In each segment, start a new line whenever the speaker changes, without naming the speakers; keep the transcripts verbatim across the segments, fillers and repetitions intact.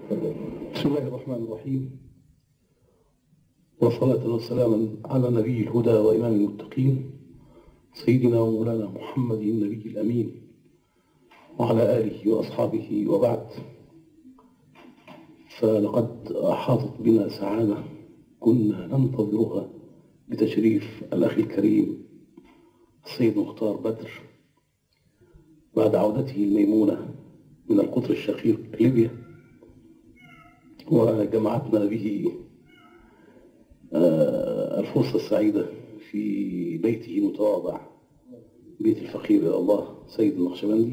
بسم الله الرحمن الرحيم، وصلاة وسلاما على نبي الهدى وإمام المتقين سيدنا ومولانا محمد النبي الأمين وعلى آله وأصحابه، وبعد. فلقد أحاطت بنا سعادة كنا ننتظرها بتشريف الأخ الكريم السيد مختار بدر بعد عودته الميمونة من القطر الشقيق ليبيا، وجمعتنا به الفرصة السعيدة في بيته المتواضع، بيت الفقير إلى الله سيد النقشبندي.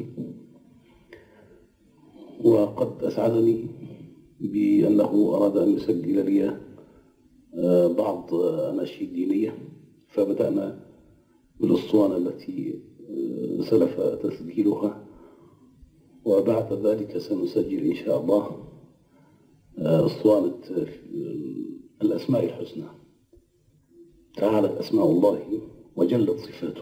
وقد أسعدني بأنه أراد أن يسجل لي بعض أناشيد دينية، فبدأنا بالأسطوانة التي سلف تسجيلها، وبعد ذلك سنسجل إن شاء الله أسطوانة الأسماء الحسنى. تعالت أسماء الله وجلت صفاته.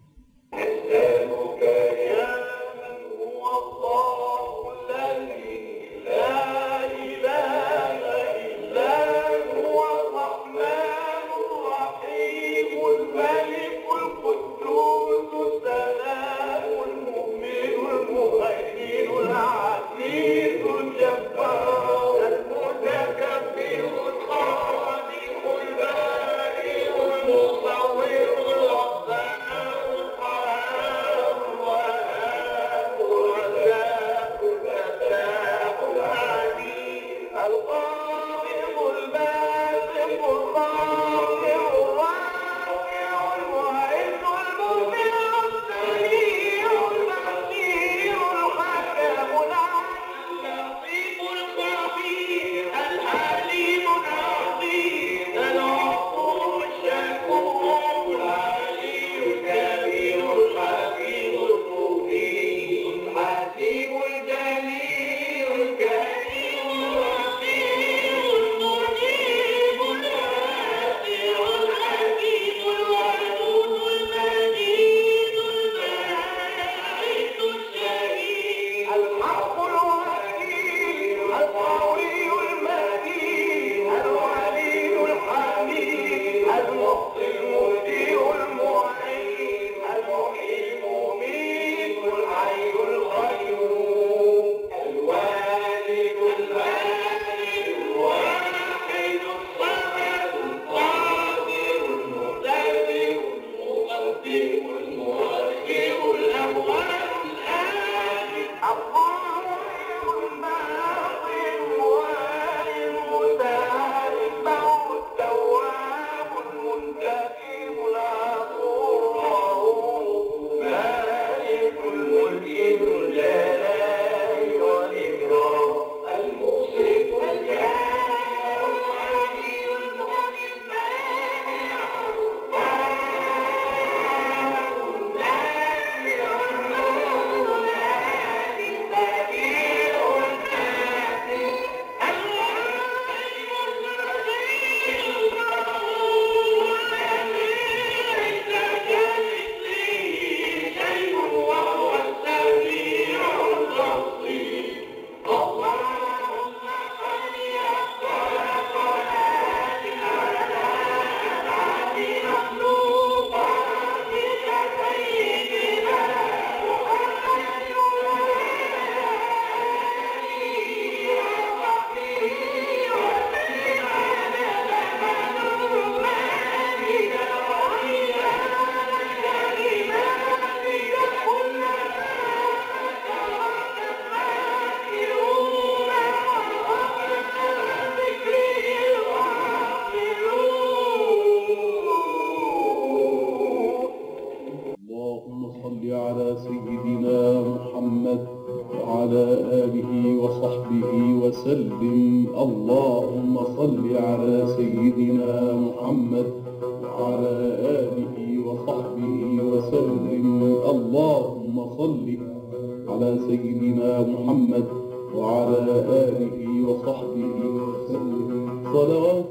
اللهم صل على سيدنا محمد وعلى آله وصحبه وسلم. اللهم صل على سيدنا محمد وعلى آله وصحبه وسلم. صلوات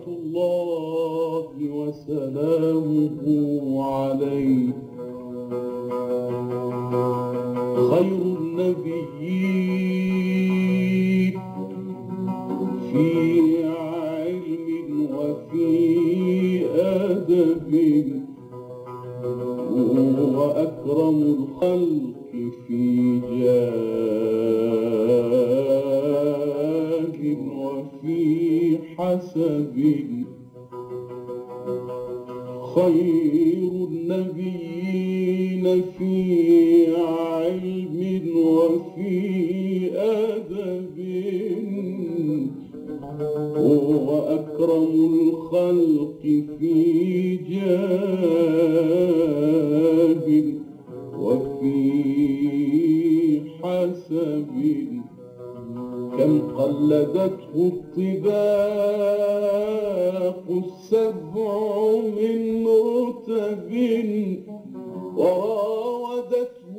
الله وسلامه عليه خير النبيين في علم وفي أدب وأكرم الخلق في جاه وفي حسب خير النبيين في علم وفي أدب وأكرم الخلق في جاه وفي حسب كم قلدته الطباق السبع من رتب وراودته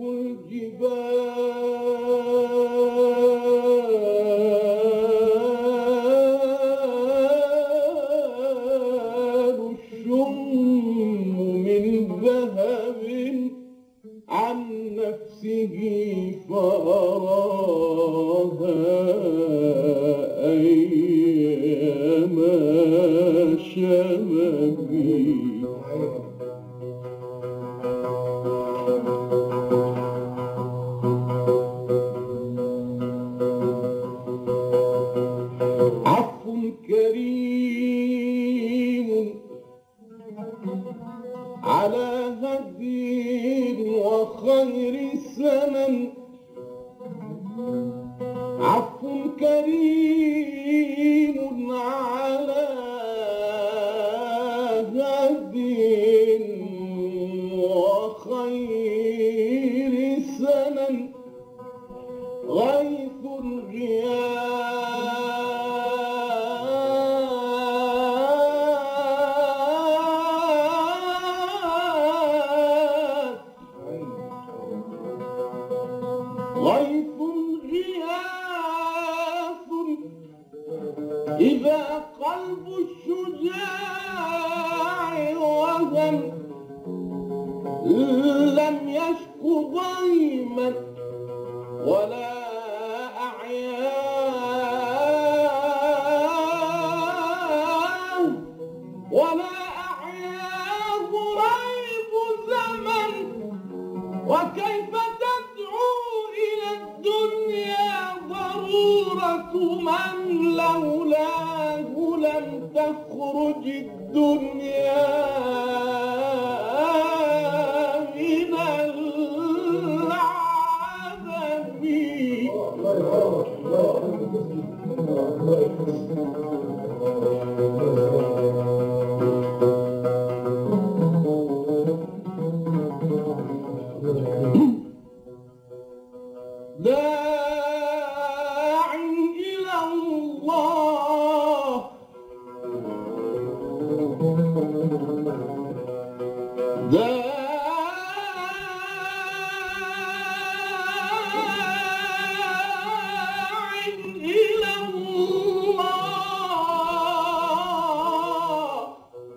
الجبال الشم من ذهب عن نفسه فأراها أيام شمبي عفو كريم على هدي وخير سنن عفو كريم على هدي وخير سنن غيث الغياث غيث غياث إذا قلب الشجاع وهن لم يشك ضيما ولا أعياه ولا أعياه ريب زمن وكيف تدعو إلى الدنيا ضرورة من لولاه لم تخرج الدنيا من العذاب داع إلى الله داع إلى الله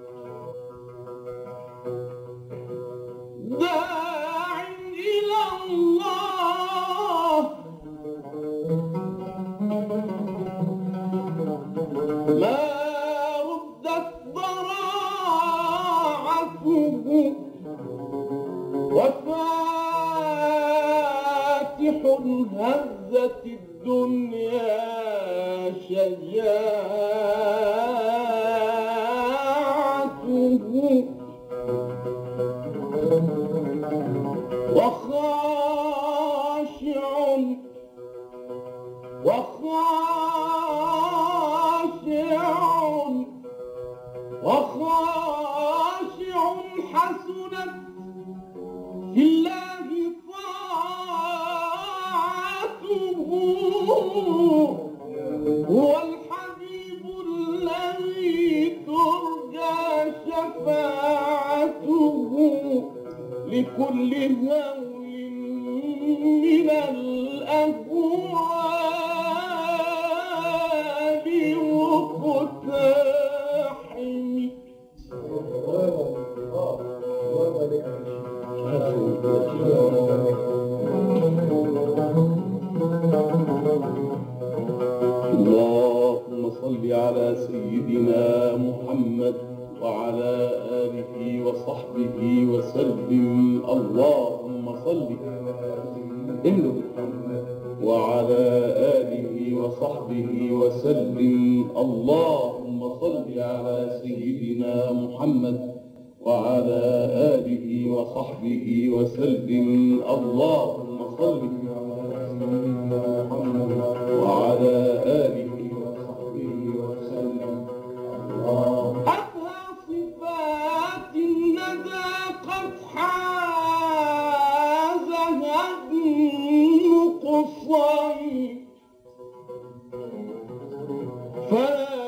داع إلى الله ما ردت ضراعته وفاتح هزت الدنيا شجاعته وخاشع وخاشع وخاشع حسنت في الله طاعته هو الحبيب الذي ترجى شفاعته لكل هول من الأهوال مقتحم اللهم صل
صل على سيدنا محمد وعلى آله وصحبه وسلم. اللهم صل وعلى آله وصحبه وسلم. اللهم صل على سيدنا محمد وعلى آله وصحبه وسلم. اللهم صل وعلى آله وصحبه وسلم.
أبهى صفات الندى قد حازها النقصان فلا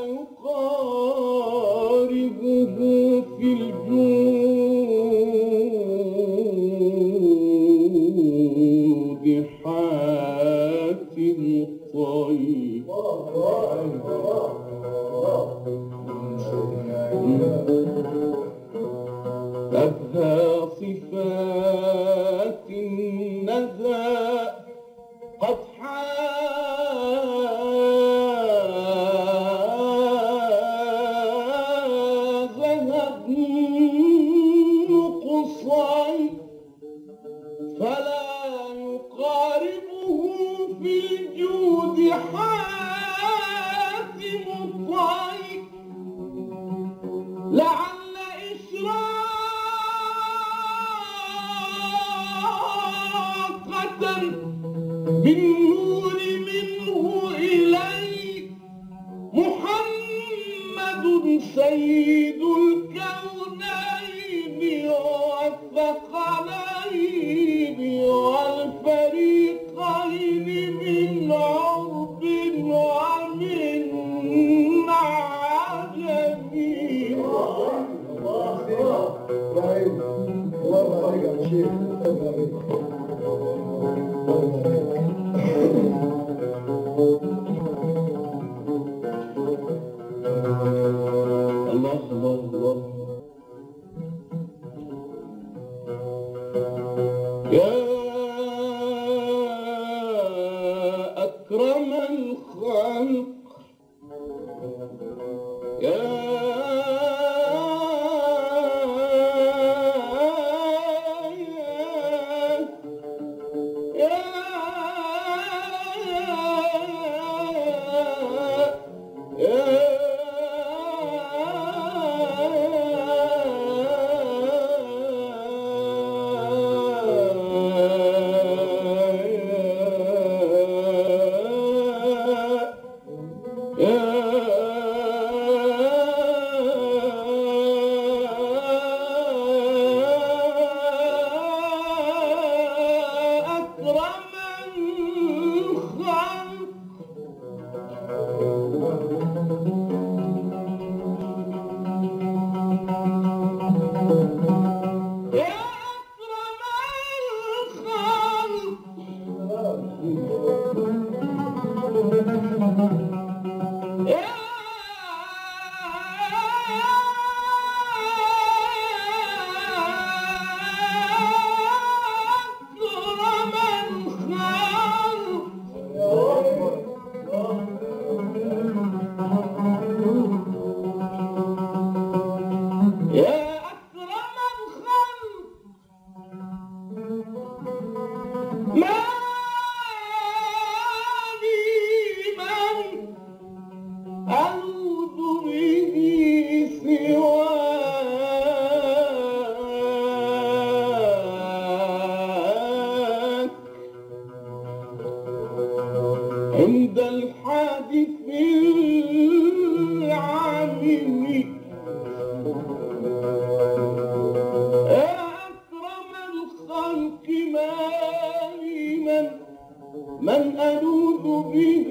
يقاربه في الجود حاتم الطيب. أبهى صفات الندى قد حازها النقصان فلا يقاربه في الجود حاتم الطيب. لعل إشراقة بالنور منه إليك محمد سيد الكونين والثقلين والفريقين من عرب ومن عجم.
الله الله الله.
يا أكرم الخلق يا عند الحادث العامم يا أكرم الخلق مالي من من ألوذ به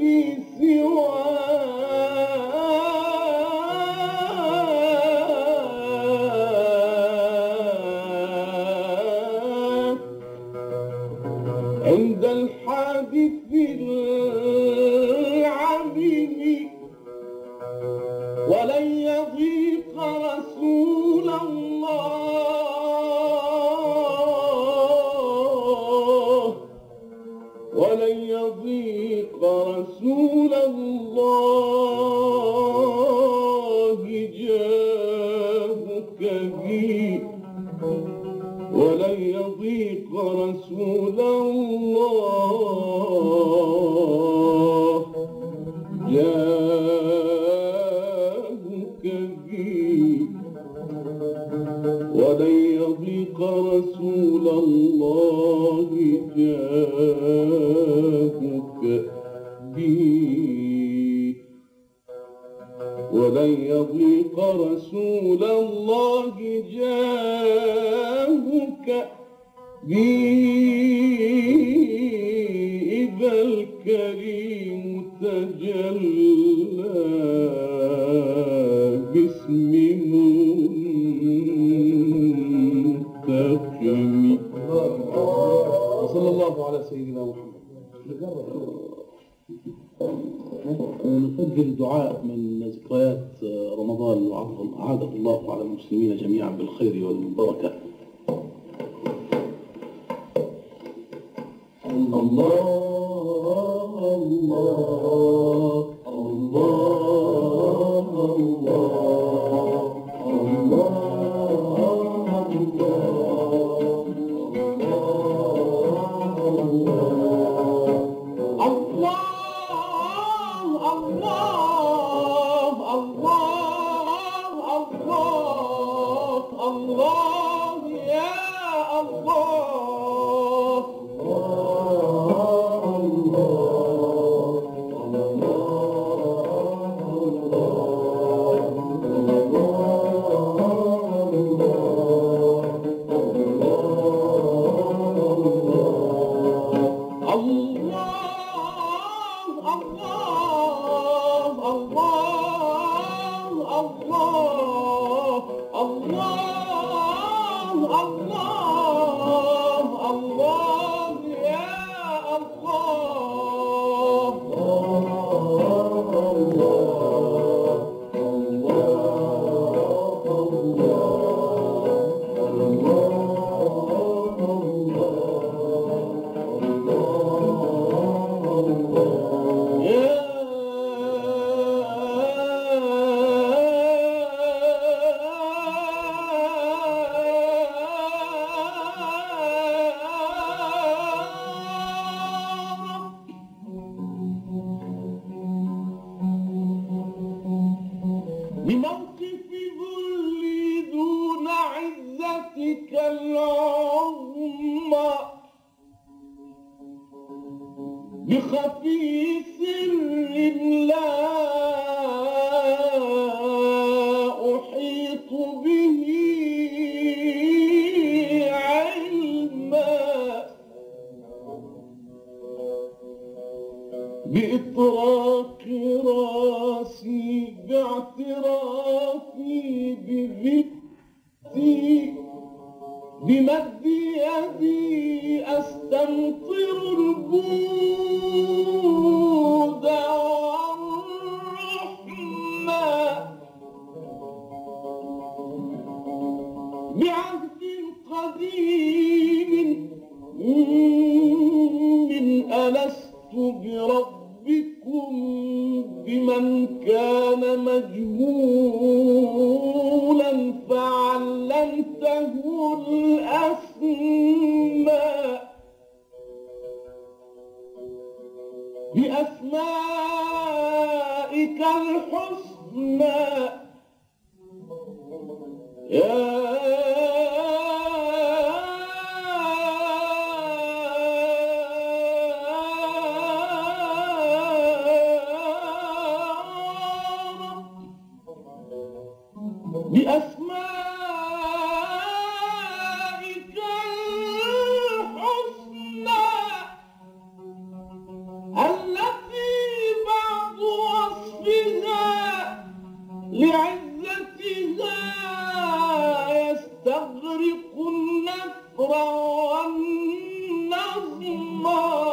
سواك عند الحادث العميم ولن يضيق رسول الله ولن يضيق رسول الله ولن يضيق رسول الله جاهك بي ولن يضيق رسول الله جاهك بي ولن يضيق رسول الله جاهك بي إذا الكريم تجلى باسم منتقم.
وصلى الله على سيدنا محمد. نسجل دعاء من ذكريات رمضان وأعاده الله على المسلمين جميعا بالخير والبركة. الله الله الله الله
بموقف ذلي دون عزتك العظمى بخفي سر لا أحيط به علما بإطراق راسي باعترافي بذبتي بمد يدي أستمطر الجود والرحمة بعهد قديم من ألست بربكم بمن كان مجهولا فعلمته الأسماء بأسمائك الحسنى يا بأسمائك الحسنى التي بعض وصفها لعزتها يستغرق النثر والنظم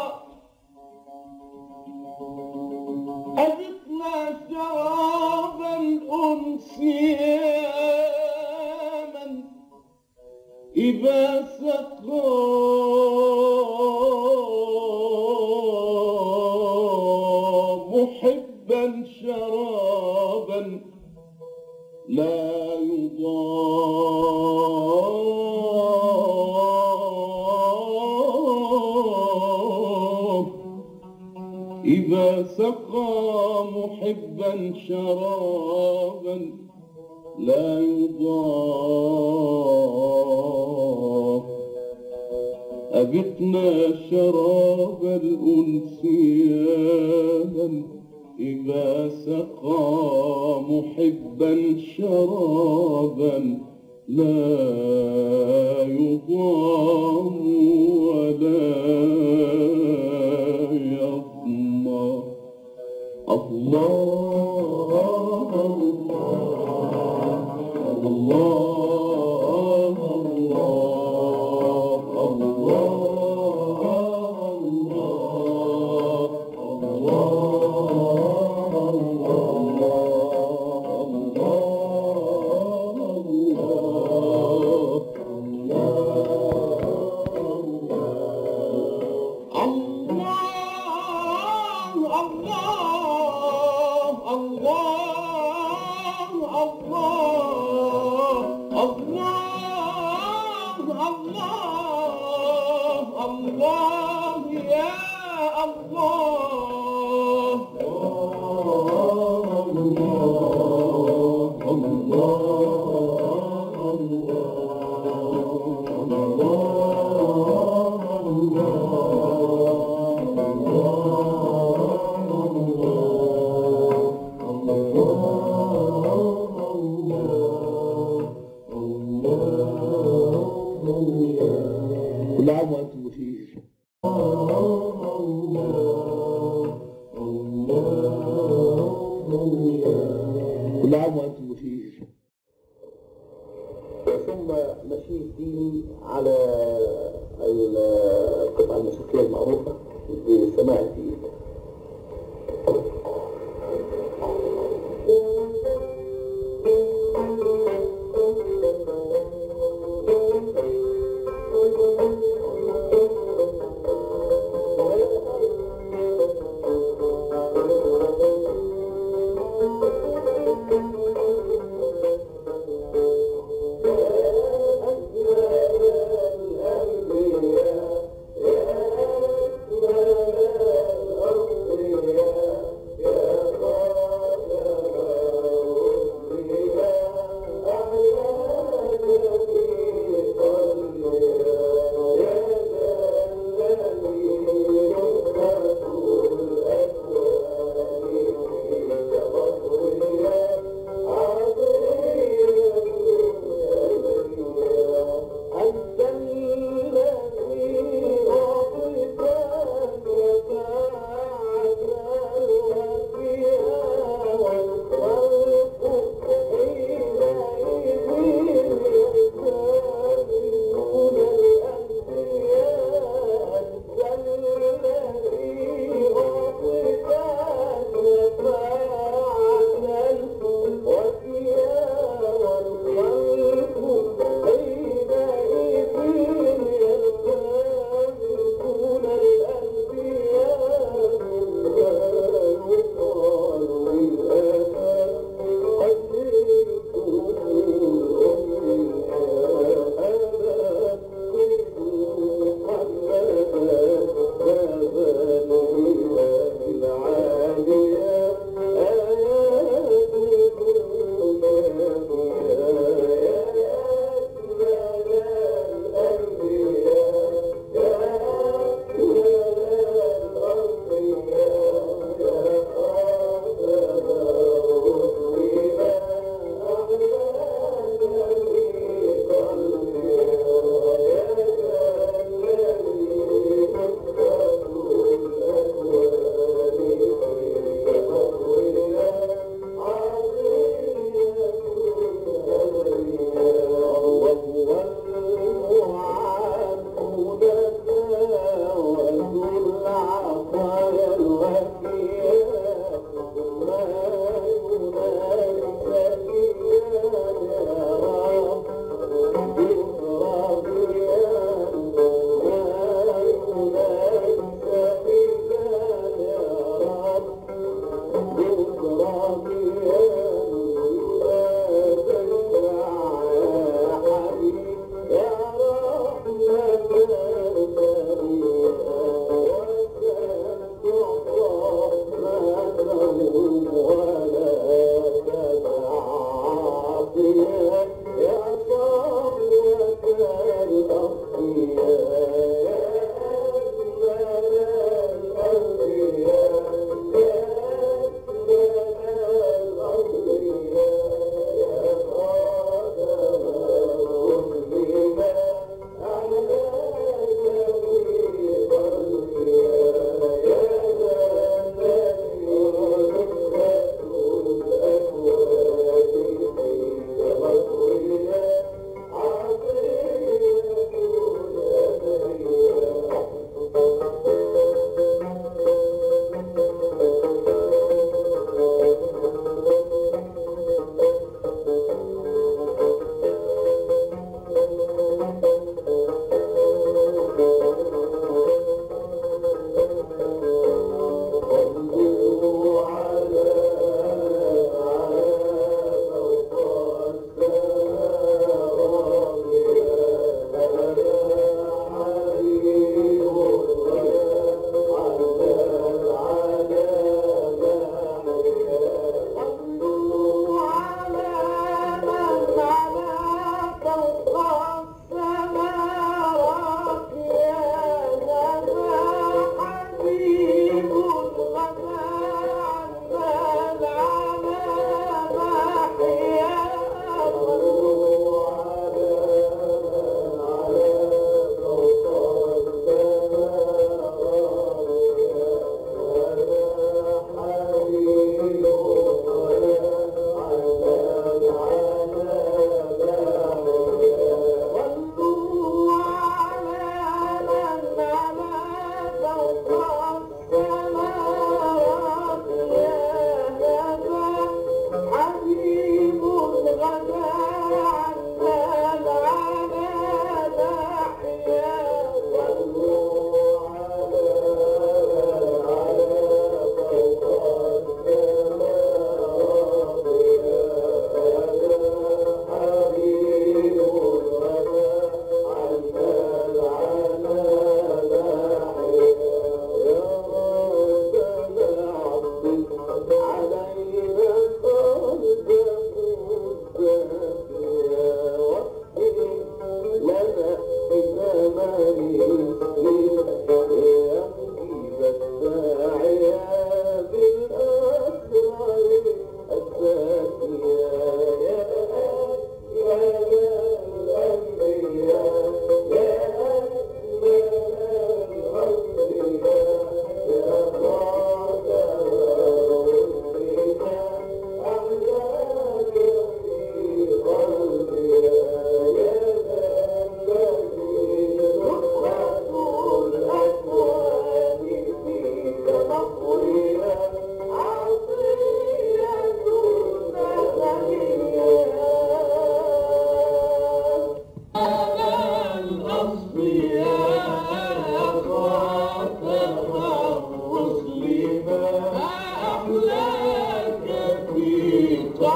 أذقنا شراب الأنس إذا سقى محبا شرابا لا يضام إذا سقى محبا شرابا لا يضام أبقنا شراب الأنس ياما إذا سقى محبا شرابا لا يضام ولا يظمى. الله الله الله كل عام وأنتم بخير. كل عام وأنتم بخير. ثم نشيد ديني على القطعة الموسيقية المعروفة بسماع الدين.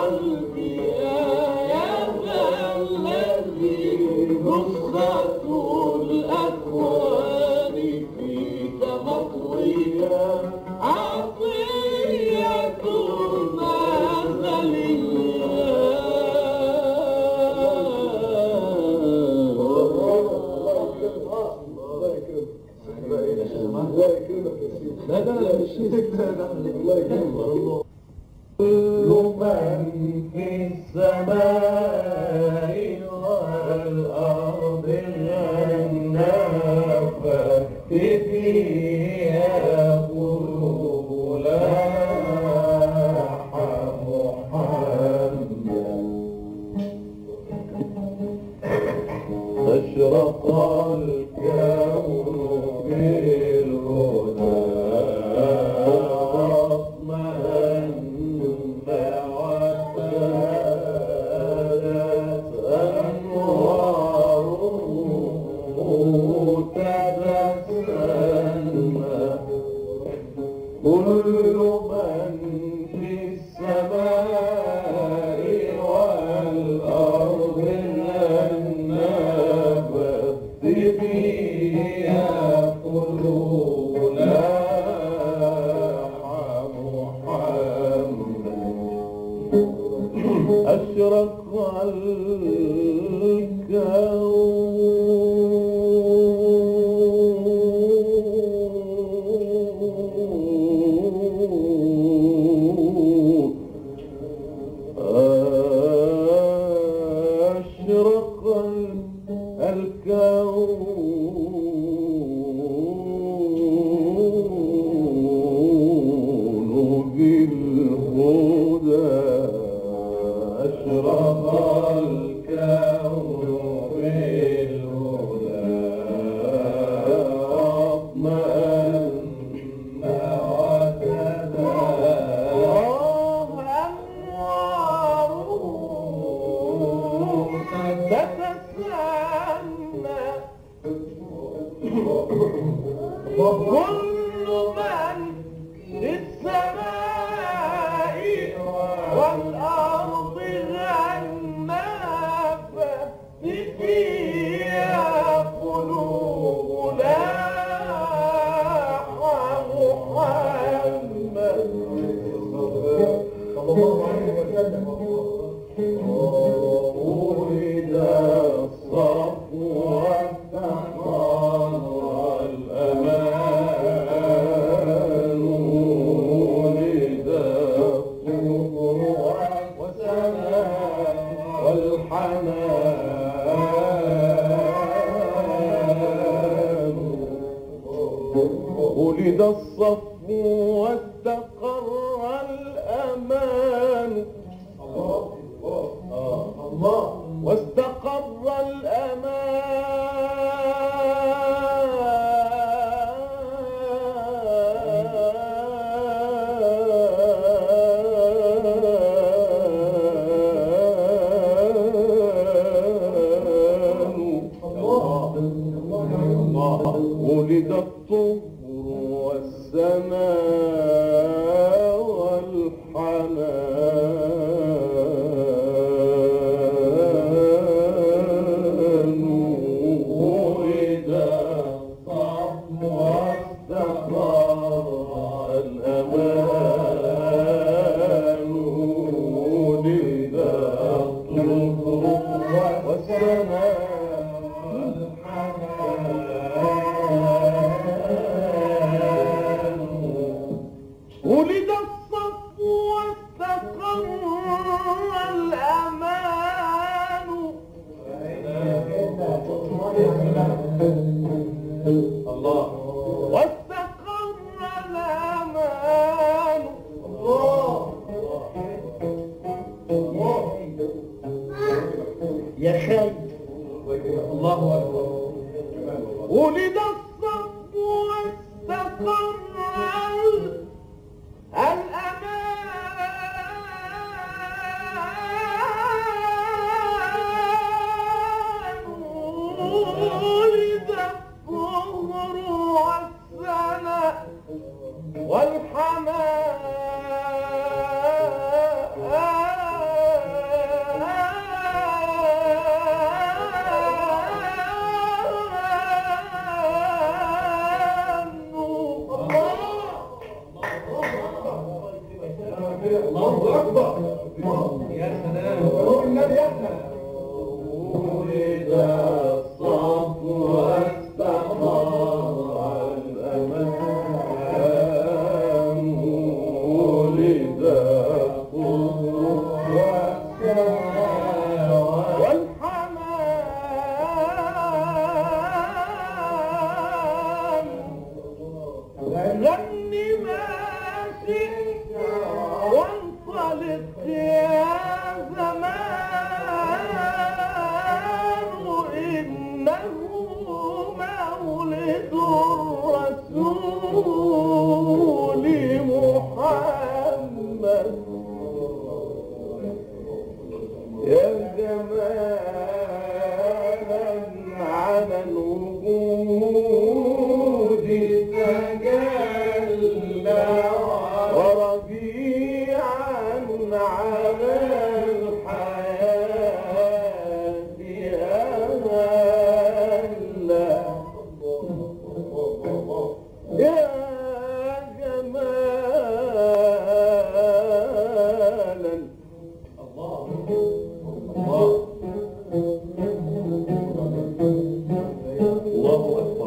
قلبي يا ذا الذي نسخة الأكوان فيك مطوية عطية
لا ده لا مش الله يكرمك.
كل من في السماء والأرض غنى فاهتفيها قلوب لاح محمد أشرق الكون بالهدى كل من في السماء والأرض الأناب فيها قلوب لاح محمد أشرق الكون أشرق الكون بالهدى أشرق الكون بالهدى واطمأن وكل من في السماء والأرض غنى فيها قلوب لاح محمد صلى الله عليه وسلم ولد الصف والتقى والأمان ولد الطهر والسلام والحنان ولد الصف واستقر الأمان الله واستقر الأمان ولد الطهر والسماء والحنان ولد الصف واستقر الأمان ولد الطهر والسماء ولد الصف واستقر الأمان الله واستقر الأمان الله يا خالد الله أكبر ولد الصف واستقر الأمان ولد الطهر والسنة والحنان يا سلام هو النبي احمد ولد الصف واستحار الأمان ولد الصف واستحار والحنان غني ما شئت وانطلق يا زمان إنه مولد الرسول محمد يا جمالا على الوجود تجلى وربيعا على الحياة أهلا يا جمالا الله الله أكبر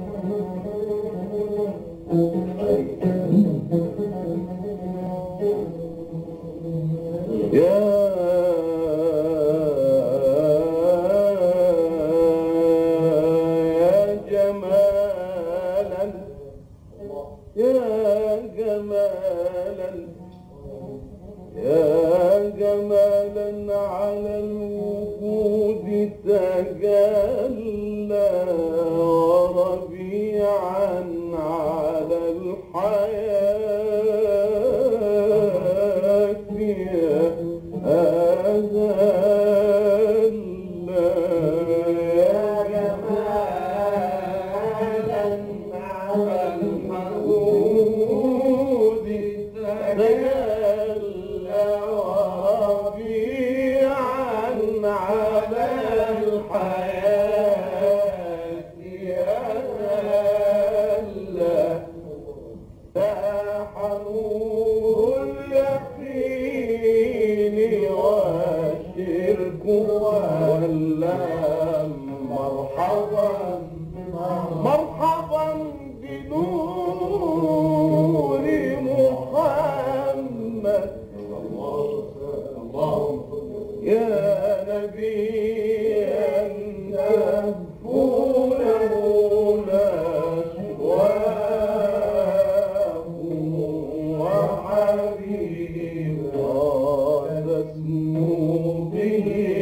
يا يا جمالا يا جمالا يا جمالا على الوجود تجلى وربيعا على الحياة أهلا يا جمالا على الوجود تجلى وربيعا على الحياة أهلا فاح نور اليقين والشرك ولا مرحبا مرحبا بنور محمد يا نبيا نفوله نشواه وحبيبا تسمو به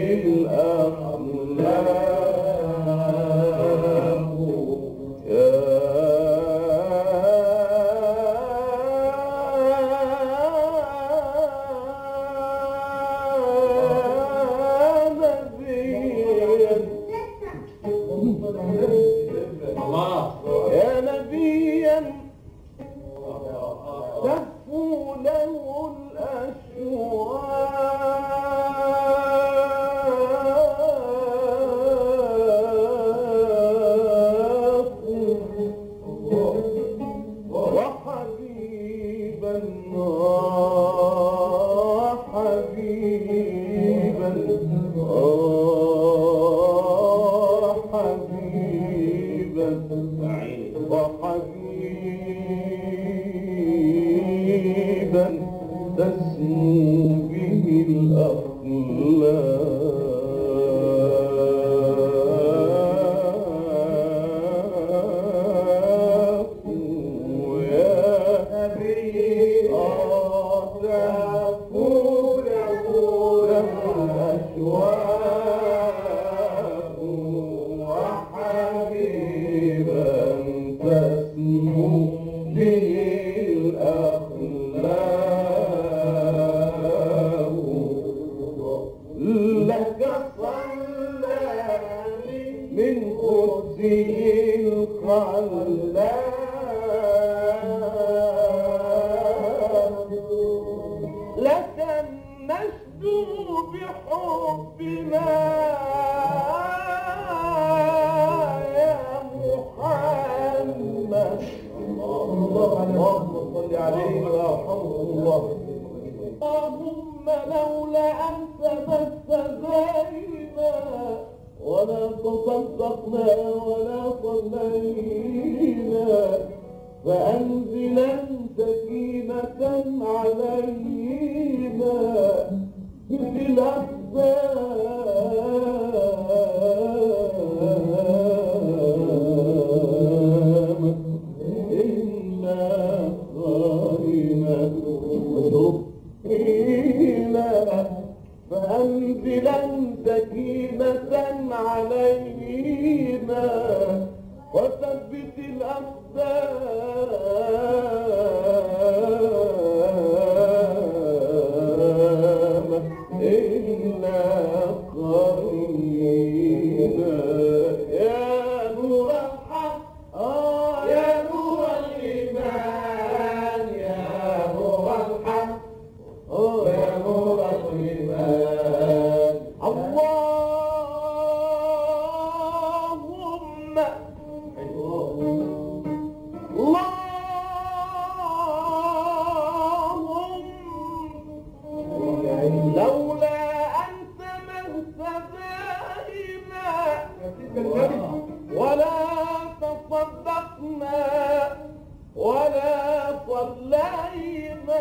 الأخلاق يا نبيا تهفو له الأشواق وحبيبا حبيبا حبيبا وحبيبا تسمو به الأخلاق يا نبي تفول له الأشواق وحبيبا تسمو به الأخلاق لك صلى من قدسه الخلاق لك النشد بحبنا يا محمد اللهم صل عليه ويرحمه الله اللهم لولا لولا أنت ما استدينا ولا تصدقنا ولا صلينا فأنزلا سكينة علينا بالأقدام إنا صائمة فأنزلا سكينة علينا وثبت الأقدام إنا قرينا يا نور الحق آه يا نور الإيمان يا نور الحق آه يا نور الإيمان اللهم اللهم لولا أنت ما اهتدينا ولا تصدقنا ولا صلينا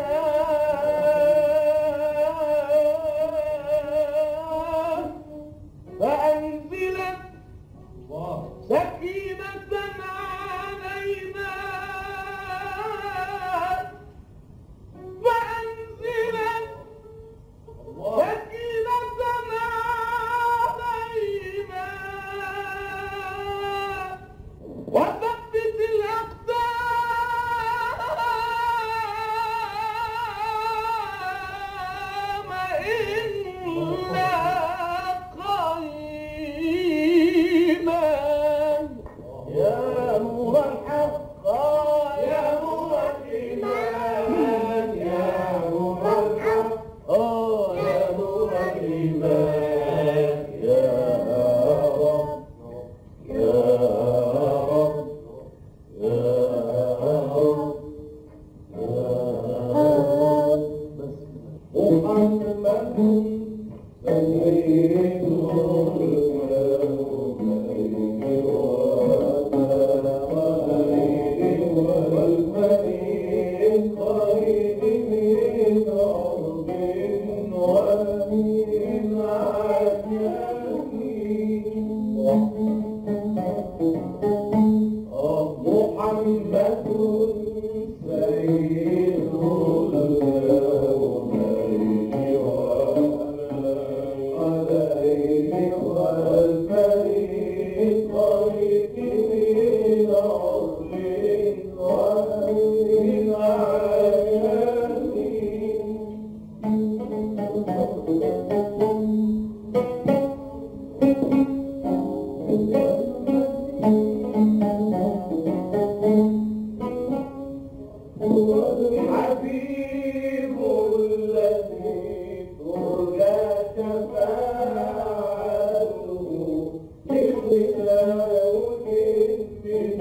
فأنزلت سكينة علينا فأنزلت سكينة علينا وثبت الأقدام إنا قرينا يا نور الحق يا نور الإيمان يا نور الحق آه يا نور الإيمان يا رب يا رب يا رب يا رب محمد سيد حبيب الذي ترجى شفاعته لخلاف من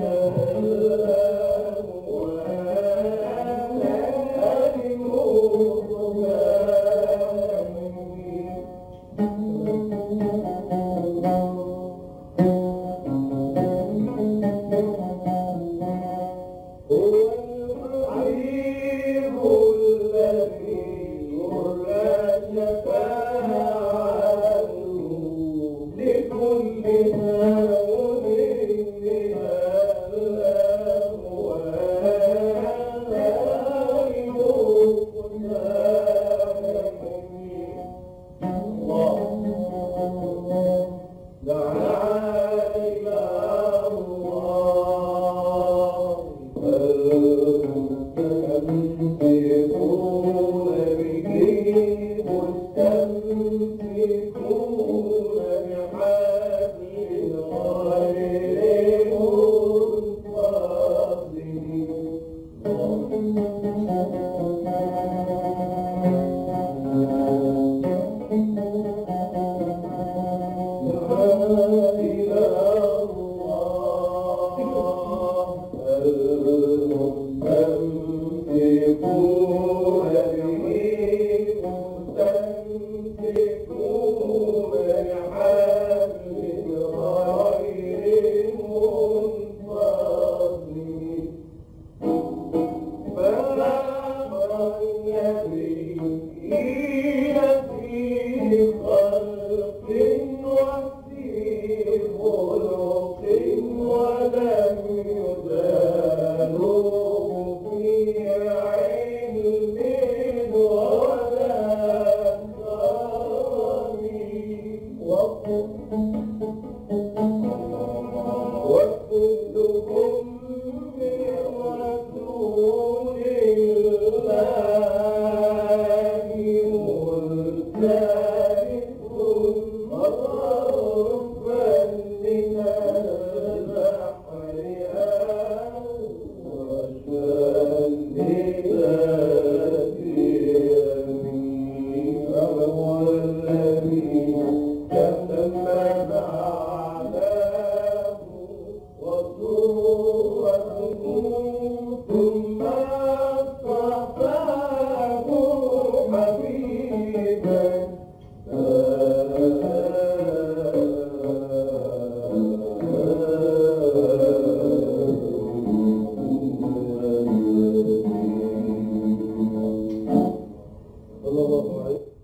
صلى الله عليه